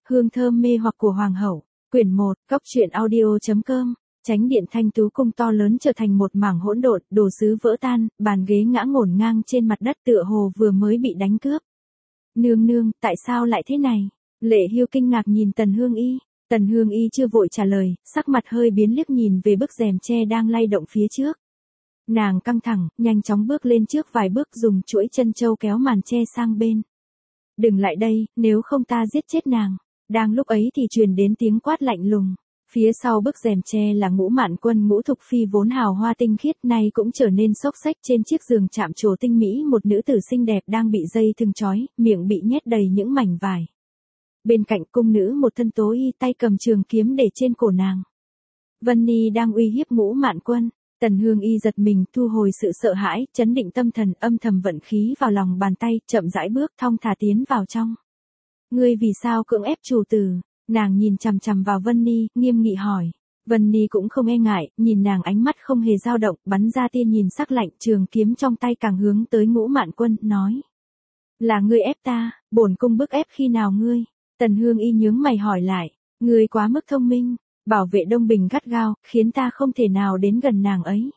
Hương thơm mê hoặc của Hoàng hậu. Quyển 1, Cóc truyện audio.com. Chánh điện Thanh Tú cung to lớn trở thành một mảng hỗn độn, đồ sứ vỡ tan, bàn ghế ngã ngổn ngang trên mặt đất tựa hồ vừa mới bị đánh cướp. Nương nương, tại sao lại thế này? Lệ Hưu kinh ngạc nhìn Tần Hương Y. Tần Hương Y chưa vội trả lời, sắc mặt hơi biến liếc nhìn về bức rèm tre đang lay động phía trước. Nàng căng thẳng, nhanh chóng bước lên trước vài bước dùng chuỗi chân châu kéo màn tre sang bên. Đừng lại đây, nếu không ta giết chết nàng. Đang lúc ấy thì truyền đến tiếng quát lạnh lùng. Phía sau bức rèm tre là Ngũ Mạn Quân Ngũ Thục Phi vốn hào hoa tinh khiết nay cũng trở nên xốc xếch trên chiếc giường chạm trổ tinh mỹ một nữ tử xinh đẹp đang bị dây thừng trói, miệng bị nhét đầy những mảnh vải. Bên cạnh cung nữ một thân tố y tay cầm trường kiếm để trên cổ nàng. Vân Ni đang uy hiếp Ngũ Mạn Quân. Tần Hương Y giật mình thu hồi sự sợ hãi, chấn định tâm thần âm thầm vận khí vào lòng bàn tay, chậm rãi bước thong thả tiến vào trong. Ngươi vì sao cưỡng ép chủ tử? Nàng nhìn chằm chằm vào Vân Ni, nghiêm nghị hỏi. Vân Ni cũng không e ngại, nhìn nàng ánh mắt không hề dao động, bắn ra tia nhìn sắc lạnh, trường kiếm trong tay càng hướng tới Ngũ Mạn Quân, nói. Là ngươi ép ta, bổn cung bức ép khi nào ngươi? Tần Hương Y nhướng mày hỏi lại. Ngươi quá mức thông minh, bảo vệ Đông Bình gắt gao, khiến ta không thể nào đến gần nàng ấy.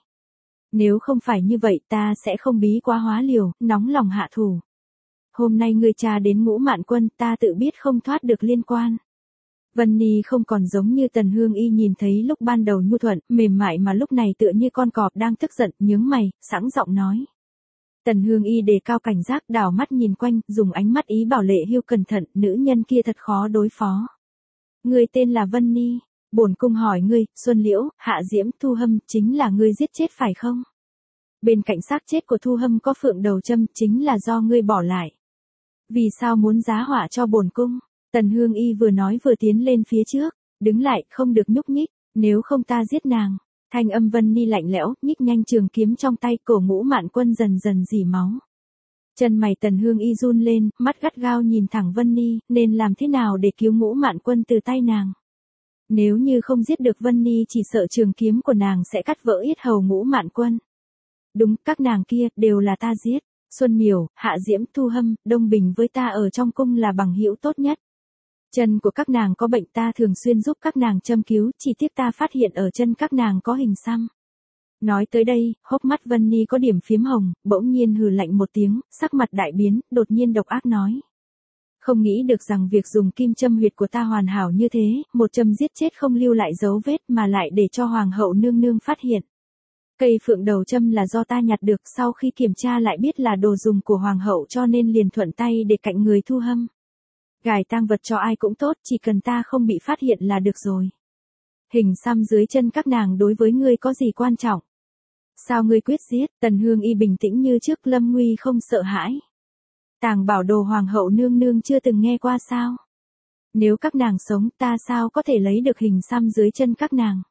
Nếu không phải như vậy ta sẽ không bí quá hóa liều, nóng lòng hạ thủ. Hôm nay ngươi tra đến Ngũ Mạn Quân, ta tự biết không thoát được liên quan. Vân Ni không còn giống như Tần Hương Y nhìn thấy lúc ban đầu nhu thuận, mềm mại mà lúc này tựa như con cọp đang tức giận, nhướng mày, sẵn giọng nói. Tần Hương Y đề cao cảnh giác, đảo mắt nhìn quanh, dùng ánh mắt ý bảo Lệ Hưu cẩn thận, nữ nhân kia thật khó đối phó. Ngươi tên là Vân Ni, bổn cung hỏi ngươi, Xuân Liễu, Hạ Diễm, Thu Hâm, chính là ngươi giết chết phải không? Bên cạnh xác chết của Thu Hâm có phượng đầu châm, chính là do ngươi bỏ lại. Vì sao muốn giá họa cho bổn cung? Tần Hương Y vừa nói vừa tiến lên phía trước, đứng lại, không được nhúc nhích, nếu không ta giết nàng. Thanh âm Vân Ni lạnh lẽo, nhích nhanh trường kiếm trong tay, cổ Ngũ Mạn Quân dần dần rỉ máu. Chân mày Tần Hương Y run lên, mắt gắt gao nhìn thẳng Vân Ni, nên làm thế nào để cứu Ngũ Mạn Quân từ tay nàng? Nếu như không giết được Vân Ni chỉ sợ trường kiếm của nàng sẽ cắt vỡ yết hầu Ngũ Mạn Quân. Đúng, các nàng kia, đều là ta giết. Xuân Miểu, Hạ Diễm, Thu Hâm, Đông Bình với ta ở trong cung là bằng hữu tốt nhất. Chân của các nàng có bệnh ta thường xuyên giúp các nàng châm cứu, chỉ tiếc ta phát hiện ở chân các nàng có hình xăm. Nói tới đây, hốc mắt Vân Ni có điểm phiếm hồng, bỗng nhiên hừ lạnh một tiếng, sắc mặt đại biến, đột nhiên độc ác nói. Không nghĩ được rằng việc dùng kim châm huyệt của ta hoàn hảo như thế, một châm giết chết không lưu lại dấu vết mà lại để cho Hoàng hậu nương nương phát hiện. Cây phượng đầu châm là do ta nhặt được, sau khi kiểm tra lại biết là đồ dùng của Hoàng hậu cho nên liền thuận tay để cạnh người Thu Hâm. Gài tang vật cho ai cũng tốt, chỉ cần ta không bị phát hiện là được rồi. Hình xăm dưới chân các nàng đối với ngươi có gì quan trọng? Sao ngươi quyết giết? Tần Hương Y bình tĩnh như trước, lâm nguy không sợ hãi. Tàng bảo đồ Hoàng hậu nương nương chưa từng nghe qua sao? Nếu các nàng sống ta sao có thể lấy được hình xăm dưới chân các nàng?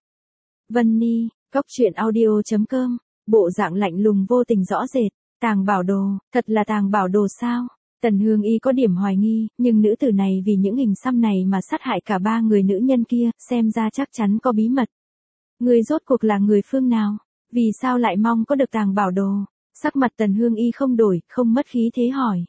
Vân Ni, Cóc truyện audio.com, bộ dạng lạnh lùng vô tình rõ rệt. Tàng bảo đồ, thật là tàng bảo đồ sao? Tần Hương Y có điểm hoài nghi, nhưng nữ tử này vì những hình xăm này mà sát hại cả ba người nữ nhân kia, xem ra chắc chắn có bí mật. Người rốt cuộc là người phương nào? Vì sao lại mong có được tàng bảo đồ? Sắc mặt Tần Hương Y không đổi, không mất khí thế hỏi.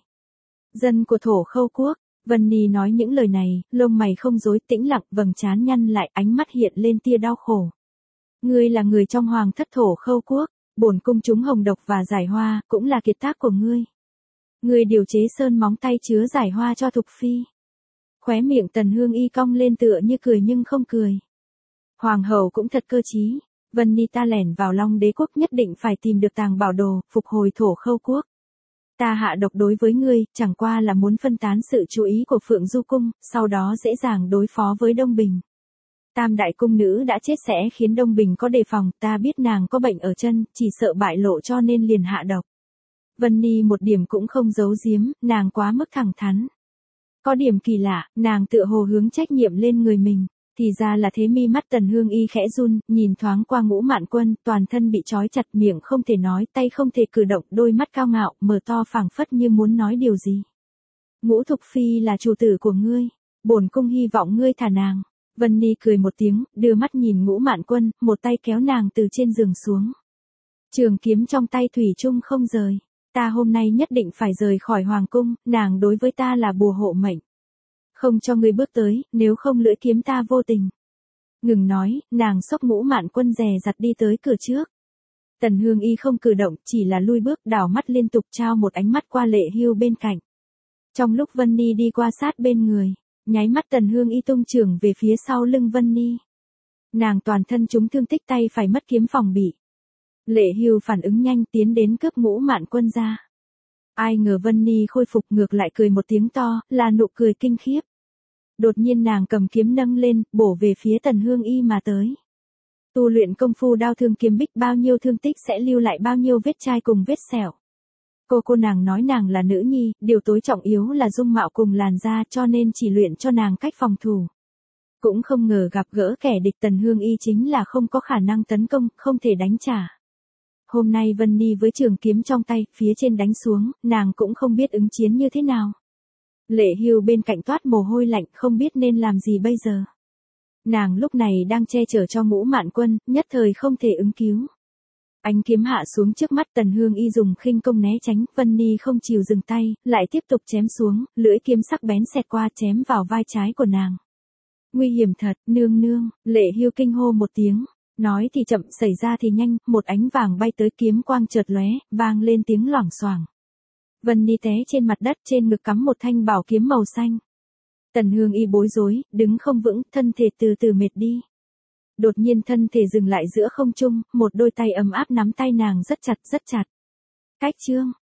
Dân của Thổ Khâu Quốc. Vân Ni nói những lời này, lông mày không rối, tĩnh lặng, vầng trán nhăn lại, ánh mắt hiện lên tia đau khổ. Ngươi là người trong Hoàng thất Thổ Khâu Quốc, bổn cung trúng hồng độc và giải hoa, cũng là kiệt tác của ngươi. Ngươi điều chế sơn móng tay chứa giải hoa cho Thục Phi. Khóe miệng Tần Hương Y cong lên tựa như cười nhưng không cười. Hoàng hậu cũng thật cơ trí. Vân Ni ta lẻn vào Long Đế quốc nhất định phải tìm được tàng bảo đồ, phục hồi Thổ Khâu Quốc. Ta hạ độc đối với ngươi, chẳng qua là muốn phân tán sự chú ý của Phượng Du Cung, sau đó dễ dàng đối phó với Đông Bình. Tam đại cung nữ đã chết sẽ khiến Đông Bình có đề phòng, ta biết nàng có bệnh ở chân, chỉ sợ bại lộ cho nên liền hạ độc. Vân Ni một điểm cũng không giấu giếm, nàng quá mức thẳng thắn. Có điểm kỳ lạ, nàng tựa hồ hướng trách nhiệm lên người mình, thì ra là thế. Mi mắt Tần Hương Y khẽ run, nhìn thoáng qua Ngũ Mạn Quân, toàn thân bị trói chặt, miệng không thể nói, tay không thể cử động, đôi mắt cao ngạo, mở to phảng phất như muốn nói điều gì. Ngũ Thục Phi là chủ tử của ngươi, bổn cung hy vọng ngươi thả nàng. Vân Ni cười một tiếng, đưa mắt nhìn Ngũ Mạn Quân, một tay kéo nàng từ trên giường xuống. Trường kiếm trong tay thủy chung không rời. Ta hôm nay nhất định phải rời khỏi Hoàng cung, nàng đối với ta là bùa hộ mệnh. Không cho ngươi bước tới, nếu không lưỡi kiếm ta vô tình. Ngừng nói, nàng xốc Ngũ Mạn Quân dè dặt đi tới cửa trước. Tần Hương Y không cử động, chỉ là lui bước, đảo mắt liên tục trao một ánh mắt qua Lệ Hưu bên cạnh. Trong lúc Vân Ni đi qua sát bên người, nháy mắt Tần Hương Y tung chưởng về phía sau lưng Vân Ni. Nàng toàn thân trúng thương tích, tay phải mất kiếm phòng bị. Lệ Hưu phản ứng nhanh, tiến đến cướp Ngũ Mạn Quân ra. Ai ngờ Vân Ni khôi phục, ngược lại cười một tiếng to, là nụ cười kinh khiếp. Đột nhiên nàng cầm kiếm nâng lên, bổ về phía Tần Hương Y mà tới. Tu luyện công phu đao thương kiếm bích, bao nhiêu thương tích sẽ lưu lại bao nhiêu vết chai cùng vết sẹo. Cô nàng nói nàng là nữ nhi, điều tối trọng yếu là dung mạo cùng làn da, cho nên chỉ luyện cho nàng cách phòng thủ. Cũng không ngờ gặp gỡ kẻ địch, Tần Hương Y chính là không có khả năng tấn công, không thể đánh trả. Hôm nay Vân Ni với trường kiếm trong tay, phía trên đánh xuống, nàng cũng không biết ứng chiến như thế nào. Lệ Hưu bên cạnh toát mồ hôi lạnh, không biết nên làm gì bây giờ. Nàng lúc này đang che chở cho Ngũ Mạn Quân, nhất thời không thể ứng cứu. Ánh kiếm hạ xuống trước mắt, Tần Hương Y dùng khinh công né tránh, Vân Ni không chịu dừng tay, lại tiếp tục chém xuống, lưỡi kiếm sắc bén xẹt qua, chém vào vai trái của nàng. Nguy hiểm thật, nương nương. Lệ Hưu kinh hô một tiếng, nói thì chậm, xảy ra thì nhanh, một ánh vàng bay tới, kiếm quang chợt lóe, vang lên tiếng loảng xoảng. Vân Ni té trên mặt đất, trên ngực cắm một thanh bảo kiếm màu xanh. Tần Hương Y bối rối, đứng không vững, thân thể từ từ mệt đi. Đột nhiên thân thể dừng lại giữa không trung, một đôi tay ấm áp nắm tay nàng rất chặt rất chặt. Cách chương.